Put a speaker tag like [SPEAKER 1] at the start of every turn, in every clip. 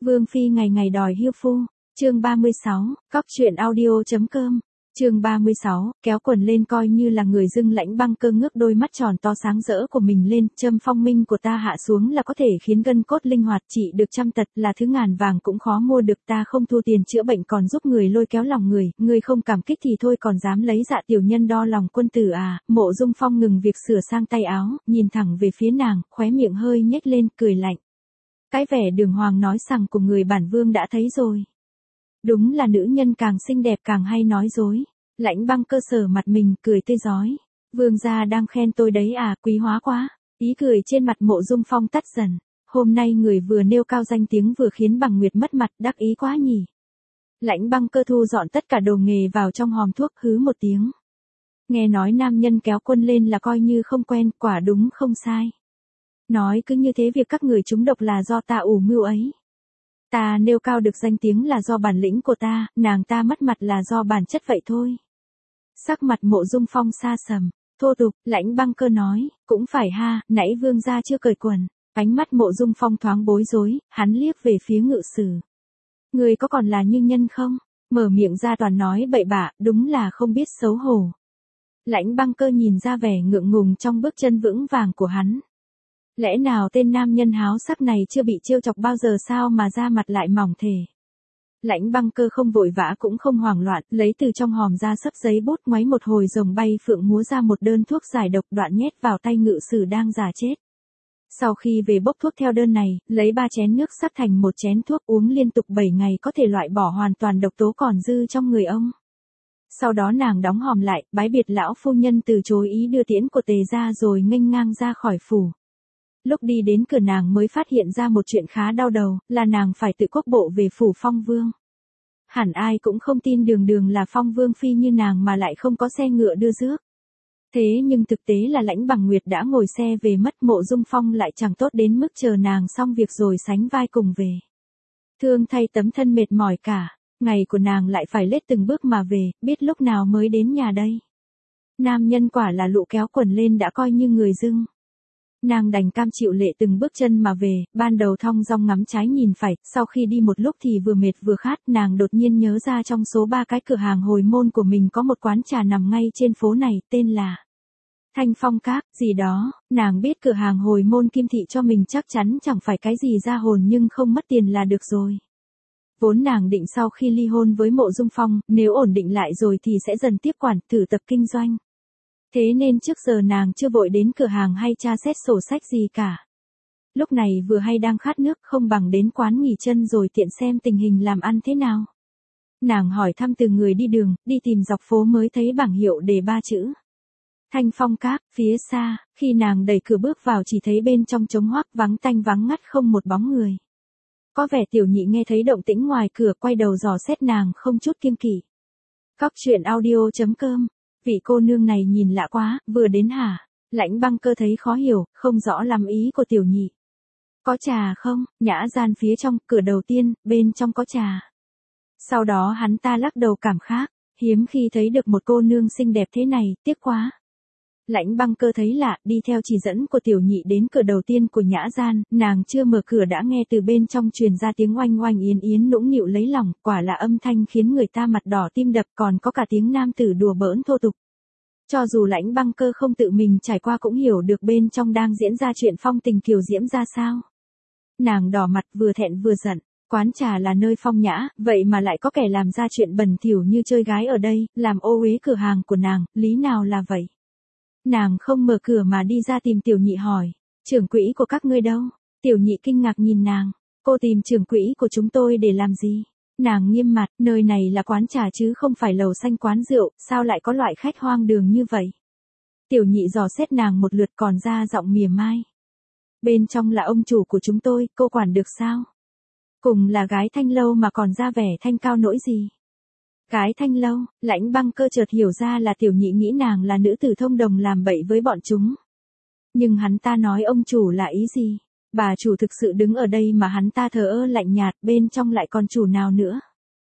[SPEAKER 1] Vương phi ngày ngày đòi hiêu phu. Chương 36, cóc truyện audio.com. Chương 36, kéo quần lên coi như là người dưng. Lãnh Băng Cơ ngước đôi mắt tròn to sáng rỡ của mình lên, châm phong minh của ta hạ xuống là có thể khiến gân cốt linh hoạt, trị được trăm tật, là thứ ngàn vàng cũng khó mua được. Ta không thua tiền chữa bệnh còn giúp người lôi kéo lòng người không cảm kích thì thôi còn dám lấy dạ tiểu nhân đo lòng quân tử à. Mộ Dung Phong ngừng việc sửa sang tay áo, nhìn thẳng về phía nàng, khóe miệng hơi nhếch lên, cười lạnh. Cái vẻ đường hoàng nói sằng của người bản vương đã thấy rồi. Đúng là nữ nhân càng xinh đẹp càng hay nói dối. Lãnh Băng Cơ sờ mặt mình, cười tươi rói. Vương gia đang khen tôi đấy à, quý hóa quá. Ý cười trên mặt Mộ Dung Phong tắt dần. Hôm nay người vừa nêu cao danh tiếng vừa khiến Bằng Nguyệt mất mặt, đắc ý quá nhỉ. Lãnh Băng Cơ thu dọn tất cả đồ nghề vào trong hòm thuốc, hứ một tiếng. Nghe nói nam nhân kéo quân lên là coi như không quen, quả đúng không sai. Nói cứ như thế việc các người trúng độc là do ta ủ mưu ấy. Ta nêu cao được danh tiếng là do bản lĩnh của ta, nàng ta mất mặt là do bản chất vậy thôi. Sắc mặt Mộ Dung Phong xa sầm, thô tục. Lãnh Băng Cơ nói, cũng phải ha, nãy vương gia chưa cởi quần. Ánh mắt Mộ Dung Phong thoáng bối rối, hắn liếc về phía Ngự Sử. Người có còn là như nhân không? Mở miệng ra toàn nói bậy bạ, đúng là không biết xấu hổ. Lãnh Băng Cơ nhìn ra vẻ ngượng ngùng trong bước chân vững vàng của hắn. Lẽ nào tên nam nhân háo sắc này chưa bị trêu chọc bao giờ sao mà da mặt lại mỏng thề. Lãnh Băng Cơ không vội vã cũng không hoảng loạn, lấy từ trong hòm ra sấp giấy bút, ngoáy một hồi rồng bay phượng múa ra một đơn thuốc giải độc, đoạn nhét vào tay Ngự Sử đang giả chết. Sau khi về bốc thuốc theo đơn này, lấy 3 chén nước sắc thành một chén thuốc, uống liên tục 7 ngày có thể loại bỏ hoàn toàn độc tố còn dư trong người ông. Sau đó nàng đóng hòm lại, bái biệt lão phu nhân, từ chối ý đưa tiễn của Tề gia rồi nghênh ngang ra khỏi phủ. Lúc đi đến cửa nàng mới phát hiện ra một chuyện khá đau đầu, là nàng phải tự quốc bộ về phủ Phong Vương. Hẳn ai cũng không tin đường đường là Phong Vương phi như nàng mà lại không có xe ngựa đưa rước. Thế nhưng thực tế là Lãnh Bằng Nguyệt đã ngồi xe về mất. Mộ Dung Phong lại chẳng tốt đến mức chờ nàng xong việc rồi sánh vai cùng về. Thương thay tấm thân mệt mỏi cả, ngày của nàng lại phải lết từng bước mà về, biết lúc nào mới đến nhà đây. Nam nhân quả là lụ kéo quần lên đã coi như người dưng. Nàng đành cam chịu lệ từng bước chân mà về, ban đầu thong dong ngắm trái nhìn phải, sau khi đi một lúc thì vừa mệt vừa khát, nàng đột nhiên nhớ ra trong số 3 cái cửa hàng hồi môn của mình có một quán trà nằm ngay trên phố này, tên là Thanh Phong Các, gì đó. Nàng biết cửa hàng hồi môn Kim Thị cho mình chắc chắn chẳng phải cái gì ra hồn nhưng không mất tiền là được rồi. Vốn nàng định sau khi ly hôn với Mộ Dung Phong, nếu ổn định lại rồi thì sẽ dần tiếp quản, thử tập kinh doanh. Thế nên trước giờ nàng chưa vội đến cửa hàng hay tra xét sổ sách gì cả. Lúc này vừa hay đang khát nước, không bằng đến quán nghỉ chân rồi tiện xem tình hình làm ăn thế nào. Nàng hỏi thăm từ người đi đường, đi tìm dọc phố mới thấy bảng hiệu đề 3 chữ Thanh Phong Các. Phía xa, khi nàng đẩy cửa bước vào chỉ thấy bên trong trống hoác, vắng tanh vắng ngắt, không một bóng người. Có vẻ Tiểu Nhị nghe thấy động tĩnh ngoài cửa, quay đầu dò xét nàng không chút kiêng kỵ. Cóc truyện audio.com. Vị cô nương này nhìn lạ quá, vừa đến hả? Lãnh Băng Cơ thấy khó hiểu, không rõ lắm ý của Tiểu Nhị. Có trà không? Nhã gian phía trong, cửa đầu tiên, bên trong có trà. Sau đó hắn ta lắc đầu cảm khác, hiếm khi thấy được một cô nương xinh đẹp thế này, tiếc quá. Lãnh Băng Cơ thấy lạ, đi theo chỉ dẫn của Tiểu Nhị đến cửa đầu tiên của nhã gian, nàng chưa mở cửa đã nghe từ bên trong truyền ra tiếng oanh oanh yến yến nũng nịu lấy lòng, quả là âm thanh khiến người ta mặt đỏ tim đập, còn có cả tiếng nam tử đùa bỡn thô tục. Cho dù Lãnh Băng Cơ không tự mình trải qua cũng hiểu được bên trong đang diễn ra chuyện phong tình kiều diễm ra sao. Nàng đỏ mặt vừa thẹn vừa giận, quán trà là nơi phong nhã, vậy mà lại có kẻ làm ra chuyện bẩn thỉu như chơi gái ở đây, làm ô uế cửa hàng của nàng, lý nào là vậy? Nàng không mở cửa mà đi ra tìm Tiểu Nhị hỏi, trưởng quỹ của các ngươi đâu? Tiểu Nhị kinh ngạc nhìn nàng, cô tìm trưởng quỹ của chúng tôi để làm gì? Nàng nghiêm mặt, nơi này là quán trà chứ không phải lầu xanh quán rượu, sao lại có loại khách hoang đường như vậy? Tiểu Nhị dò xét nàng một lượt còn ra giọng mỉa mai. Bên trong là ông chủ của chúng tôi, cô quản được sao? Cùng là gái Thanh Lâu mà còn ra vẻ thanh cao nỗi gì? Gái Thanh Lâu. Lãnh Băng Cơ chợt hiểu ra là Tiểu Nhị nghĩ nàng là nữ tử thông đồng làm bậy với bọn chúng. Nhưng hắn ta nói ông chủ là ý gì? Bà chủ thực sự đứng ở đây mà hắn ta thờ ơ lạnh nhạt, bên trong lại còn chủ nào nữa?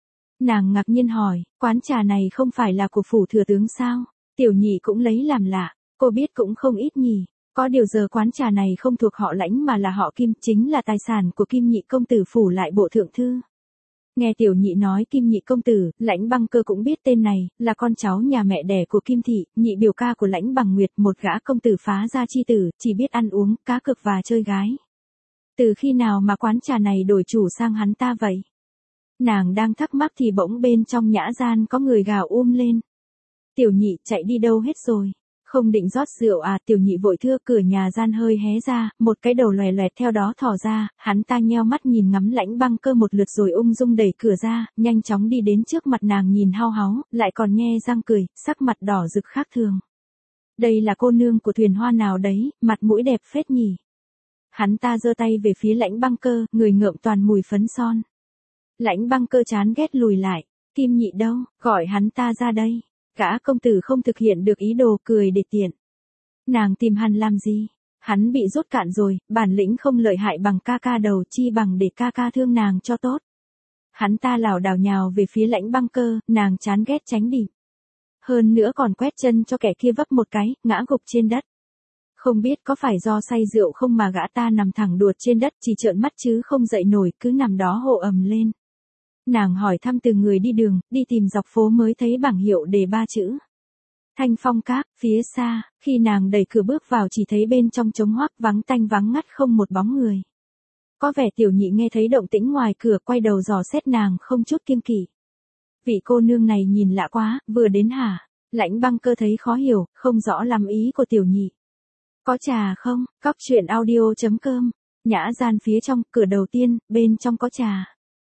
[SPEAKER 1] Nàng ngạc nhiên hỏi, quán trà này không phải là của phủ thừa tướng sao? Tiểu Nhị cũng lấy làm lạ, cô biết cũng không ít nhỉ. Có điều giờ quán trà này không thuộc họ Lãnh mà là họ Kim, chính là tài sản của Kim nhị công tử phủ lại bộ thượng thư. Nghe tiểu nhị nói Kim nhị công tử, Lãnh Băng Cơ cũng biết tên này, là con cháu nhà mẹ đẻ của Kim thị, nhị biểu ca của Lãnh Bằng Nguyệt, một gã công tử phá gia chi tử, chỉ biết ăn uống, cá cược và chơi gái. Từ khi nào mà quán trà này đổi chủ sang hắn ta vậy? Nàng đang thắc mắc thì bỗng bên trong nhã gian có người gào lên. Tiểu nhị chạy đi đâu hết rồi? Không định rót rượu à? Tiểu nhị vội thưa. Cửa nhà gian hơi hé ra, một cái đầu lòe loẹt theo đó thò ra, hắn ta nheo mắt nhìn ngắm Lãnh Băng Cơ một lượt rồi ung dung đẩy cửa ra, nhanh chóng đi đến trước mặt nàng nhìn hao háu, lại còn nhe răng cười, sắc mặt đỏ rực khác thường. Đây là cô nương của thuyền hoa nào đấy, mặt mũi đẹp phết nhỉ? Hắn ta giơ tay về phía Lãnh Băng Cơ, người ngợm toàn mùi phấn son. Lãnh Băng Cơ chán ghét lùi lại. Kim nhị đâu, gọi hắn ta ra đây. Gã công tử không thực hiện được ý đồ, cười để tiện. Nàng tìm hắn làm gì? Hắn bị rốt cạn rồi, bản lĩnh không lợi hại bằng ca ca đầu, chi bằng để ca ca thương nàng cho tốt. Hắn ta lảo đảo nhào về phía Lãnh Băng Cơ, nàng chán ghét tránh đi. Hơn nữa còn quét chân cho kẻ kia vấp một cái, ngã gục trên đất. Không biết có phải do say rượu không mà gã ta nằm thẳng đuột trên đất, chỉ trợn mắt chứ không dậy nổi, cứ nằm đó hô ầm lên. Nàng hỏi thăm từng người đi đường, đi tìm dọc phố mới thấy bảng hiệu đề 3 chữ. Thanh Phong Các. Phía xa, khi nàng đẩy cửa bước vào chỉ thấy bên trong trống hoác, vắng tanh vắng ngắt không một bóng người. Có vẻ tiểu nhị nghe thấy động tĩnh ngoài cửa, quay đầu dò xét nàng không chút kiêng kỵ. Vị cô nương này nhìn lạ quá, vừa đến hả? Lãnh Băng Cơ thấy khó hiểu, không rõ lắm ý của tiểu nhị. Có trà không? Cóc truyện audio.com. Nhã gian phía trong, cửa đầu tiên, bên trong có trà.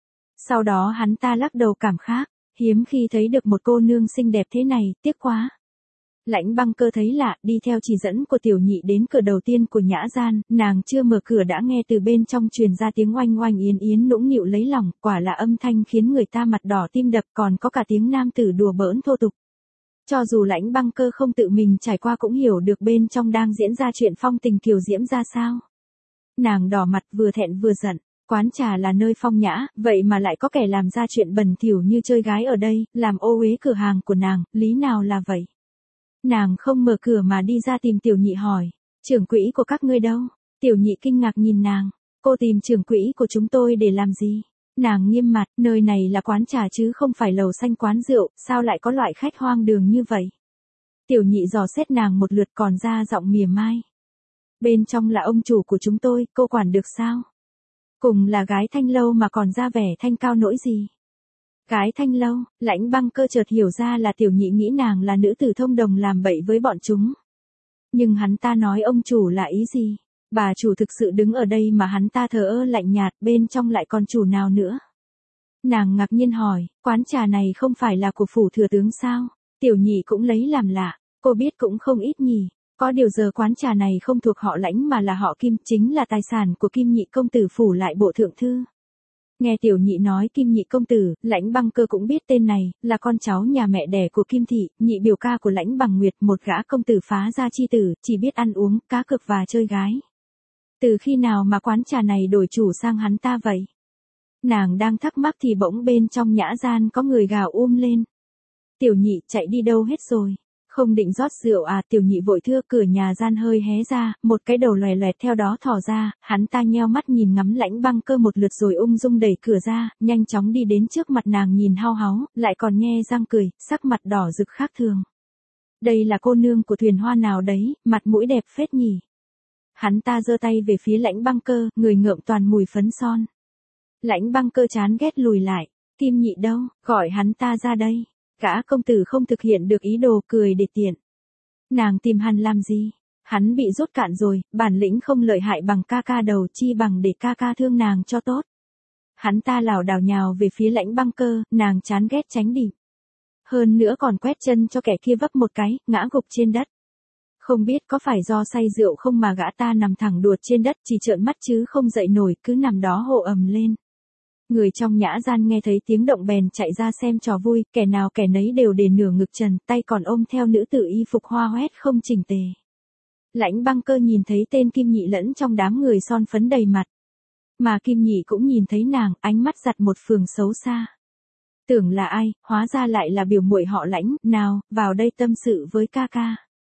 [SPEAKER 1] Sau đó hắn ta lắc đầu cảm khái, hiếm khi thấy được một cô nương xinh đẹp thế này, tiếc quá. Lãnh Băng Cơ thấy lạ, đi theo chỉ dẫn của tiểu nhị đến cửa đầu tiên của nhã gian, nàng chưa mở cửa đã nghe từ bên trong truyền ra tiếng oanh oanh yến yến nũng nịu lấy lòng, quả là âm thanh khiến người ta mặt đỏ tim đập, còn có cả tiếng nam tử đùa bỡn thô tục. Cho dù Lãnh Băng Cơ không tự mình trải qua cũng hiểu được bên trong đang diễn ra chuyện phong tình kiều diễm ra sao. Nàng đỏ mặt vừa thẹn vừa giận. Quán trà là nơi phong nhã, vậy mà lại có kẻ làm ra chuyện bẩn thỉu như chơi gái ở đây, làm ô uế cửa hàng của nàng, lý nào là vậy? Nàng không mở cửa mà đi ra tìm tiểu nhị hỏi, trưởng quỹ của các ngươi đâu? Tiểu nhị kinh ngạc nhìn nàng, cô tìm trưởng quỹ của chúng tôi để làm gì? Nàng nghiêm mặt, nơi này là quán trà chứ không phải lầu xanh quán rượu, sao lại có loại khách hoang đường như vậy? Tiểu nhị dò xét nàng một lượt còn ra giọng mỉa mai. Bên trong là ông chủ của chúng tôi, cô quản được sao? Cùng là gái Thanh Lâu mà còn ra vẻ thanh cao nỗi gì? Gái Thanh Lâu, Lãnh Băng Cơ chợt hiểu ra là tiểu nhị nghĩ nàng là nữ tử thông đồng làm bậy với bọn chúng. Nhưng hắn ta nói ông chủ là ý gì? Bà chủ thực sự đứng ở đây mà hắn ta thờ ơ lạnh nhạt, bên trong lại còn chủ nào nữa? Nàng ngạc nhiên hỏi, quán trà này không phải là của phủ thừa tướng sao? Tiểu nhị cũng lấy làm lạ, cô biết cũng không ít nhỉ. Có điều giờ quán trà này không thuộc họ Lãnh mà là họ Kim, chính là tài sản của Kim nhị công tử phủ lại bộ thượng thư. Nghe tiểu nhị nói Kim nhị công tử, Lãnh Băng Cơ cũng biết tên này, là con cháu nhà mẹ đẻ của Kim thị, nhị biểu ca của Lãnh Bằng Nguyệt, một gã công tử phá gia chi tử, chỉ biết ăn uống, cá cược và chơi gái. Từ khi nào mà quán trà này đổi chủ sang hắn ta vậy? Nàng đang thắc mắc thì bỗng bên trong nhã gian có người gào lên. Tiểu nhị chạy đi đâu hết rồi? Không định rót rượu à? Tiểu nhị vội thưa. Cửa nhà gian hơi hé ra, một cái đầu lòe loẹt theo đó thò ra, hắn ta nheo mắt nhìn ngắm Lãnh Băng Cơ một lượt rồi ung dung đẩy cửa ra, nhanh chóng đi đến trước mặt nàng nhìn hao háu, lại còn nhe răng cười, sắc mặt đỏ rực khác thường. Đây là cô nương của thuyền hoa nào đấy, mặt mũi đẹp phết nhỉ? Hắn ta giơ tay về phía Lãnh Băng Cơ, người ngợm toàn mùi phấn son. Lãnh Băng Cơ chán ghét lùi lại, Kim nhị đâu, gọi hắn ta ra đây. Gã công tử không thực hiện được ý đồ, cười để tiện. Nàng tìm hắn làm gì? Hắn bị rốt cạn rồi, bản lĩnh không lợi hại bằng ca ca đầu, chi bằng để ca ca thương nàng cho tốt. Hắn ta lảo đảo nhào về phía Lãnh Băng Cơ, nàng chán ghét tránh đi. Hơn nữa còn quét chân cho kẻ kia vấp một cái, ngã gục trên đất. Không biết có phải do say rượu không mà gã ta nằm thẳng đuột trên đất, chỉ trợn mắt chứ không dậy nổi, cứ nằm đó hô ầm lên. Người trong nhã gian nghe thấy tiếng động bèn chạy ra xem trò vui, kẻ nào kẻ nấy đều để nửa ngực trần, tay còn ôm theo nữ tử y phục hoa hoét không chỉnh tề. Lãnh Băng Cơ nhìn thấy tên Kim nhị lẫn trong đám người son phấn đầy mặt. Mà Kim nhị cũng nhìn thấy nàng, ánh mắt giặt một phường xấu xa. Tưởng là ai, hóa ra lại là biểu muội họ Lãnh, nào, vào đây tâm sự với ca ca.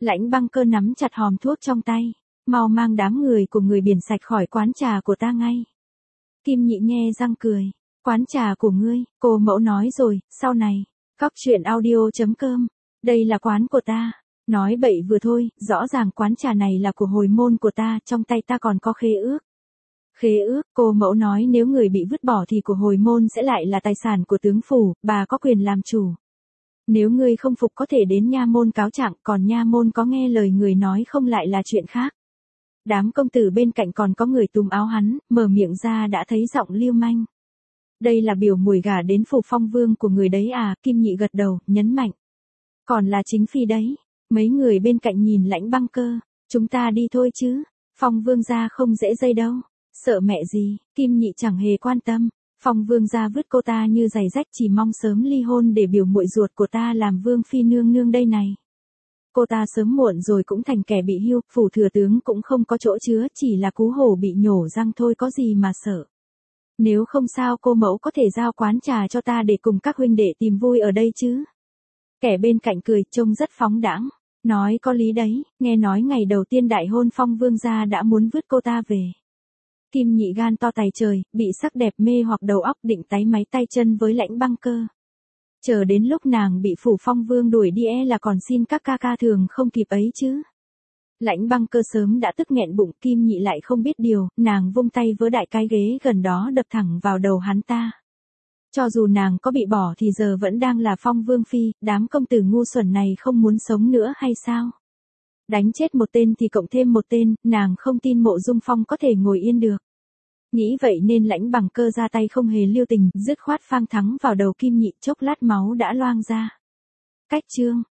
[SPEAKER 1] Lãnh Băng Cơ nắm chặt hòm thuốc trong tay. Mau mang đám người của người biển sạch khỏi quán trà của ta ngay. Kim Nhị nhe răng cười. Quán trà của ngươi, cô mẫu nói rồi, sau này. Cóc truyện audio.com. Đây là quán của ta. Nói bậy vừa thôi, rõ ràng quán trà này là của hồi môn của ta, trong tay ta còn có khế ước. Khế ước, cô mẫu nói nếu người bị vứt bỏ thì của hồi môn sẽ lại là tài sản của tướng phủ, bà có quyền làm chủ. Nếu ngươi không phục có thể đến nha môn cáo trạng, còn nha môn có nghe lời người nói không lại là chuyện khác. Đám công tử bên cạnh còn có người túm áo hắn, mở miệng ra đã thấy giọng liêu manh. Đây là biểu mùi gả đến phủ phong vương của người đấy à, Kim Nhị gật đầu, nhấn mạnh. Còn là chính phi đấy. Mấy người bên cạnh nhìn Lãnh Băng Cơ. Chúng ta đi thôi chứ. Phong vương gia không dễ dây đâu. Sợ mẹ gì, Kim Nhị chẳng hề quan tâm. Phong vương gia vứt cô ta như giày rách, chỉ mong sớm ly hôn để biểu muội ruột của ta làm vương phi nương nương đây này. Cô ta sớm muộn rồi cũng thành kẻ bị hưu, phủ thừa tướng cũng không có chỗ chứa, chỉ là cú hổ bị nhổ răng thôi, có gì mà sợ. Nếu không sao cô mẫu có thể giao quán trà cho ta để cùng các huynh đệ tìm vui ở đây chứ. Kẻ bên cạnh cười, trông rất phóng đãng. Nói có lý đấy, nghe nói ngày đầu tiên đại hôn Phong vương gia đã muốn vứt cô ta về. Kim Nhị gan to tày trời, bị sắc đẹp mê hoặc đầu óc, định táy máy tay chân với Lãnh Băng Cơ. Chờ đến lúc nàng bị phủ Phong vương đuổi đi là còn xin các ca ca thường không kịp ấy chứ. Lãnh Băng Cơ sớm đã tức nghẹn bụng, Kim Nhị lại không biết điều, nàng vung tay với đại cái ghế gần đó đập thẳng vào đầu hắn ta. Cho dù nàng có bị bỏ thì giờ vẫn đang là Phong vương phi, đám công tử ngu xuẩn này không muốn sống nữa hay sao? Đánh chết một tên thì cộng thêm một tên, nàng không tin Mộ Dung Phong có thể ngồi yên được. Nghĩ vậy nên Lãnh Băng Cơ ra tay không hề lưu tình, dứt khoát phang thắng vào đầu Kim Nhị, chốc lát máu đã loang ra. Cách chương